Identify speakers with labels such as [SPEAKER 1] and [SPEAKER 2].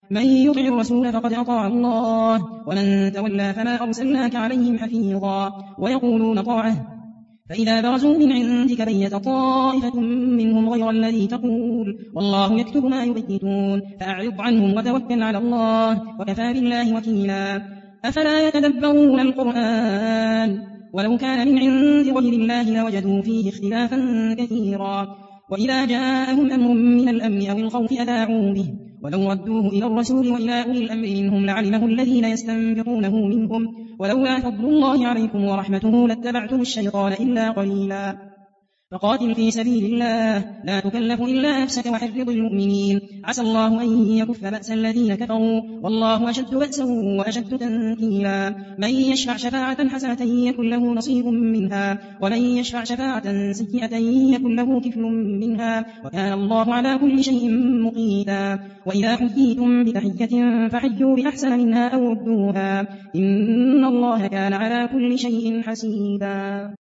[SPEAKER 1] من يطع الرسول فقد أطاع الله ومن تولى فما أرسلناك عليهم حفيظا ويقولون طاعة فإذا برزوا من عندك بيت طائفة منهم غير الذي تقول والله يكتب ما يبيتون فأعرض عنهم وتوكل على الله وكفى بالله وكيلا أفلا يتدبرون القرآن ولو كان من عند غير الله لوجدوا فيه اختلافا كثيرا وإذا جاءهم أمر من الأمن أو الخوف أذاعوا به ولو ردوه إلى الرسول وإلى أولي الأمر منهم لعلمه الذين يستنبطونه منهم ولولا فضل الله عليكم ورحمته لاتبعتم الشيطان إلا قليلا فقاتل في سبيل الله لا تكلف إلا نفسك وحرض المؤمنين عسى الله أن يكف بأس الذين كفروا والله أشد بأسا وأشد تنكيلا من يشفع شفاعة حسنة يكن له نصيب منها ومن يشفع شفاعة سيئة يكن له كفل منها وكان الله على كل شيء مقيتا وإذا حييتم بتحية فحيوا بأحسن منها أو ردوها إن الله كان على كل شيء حسيبا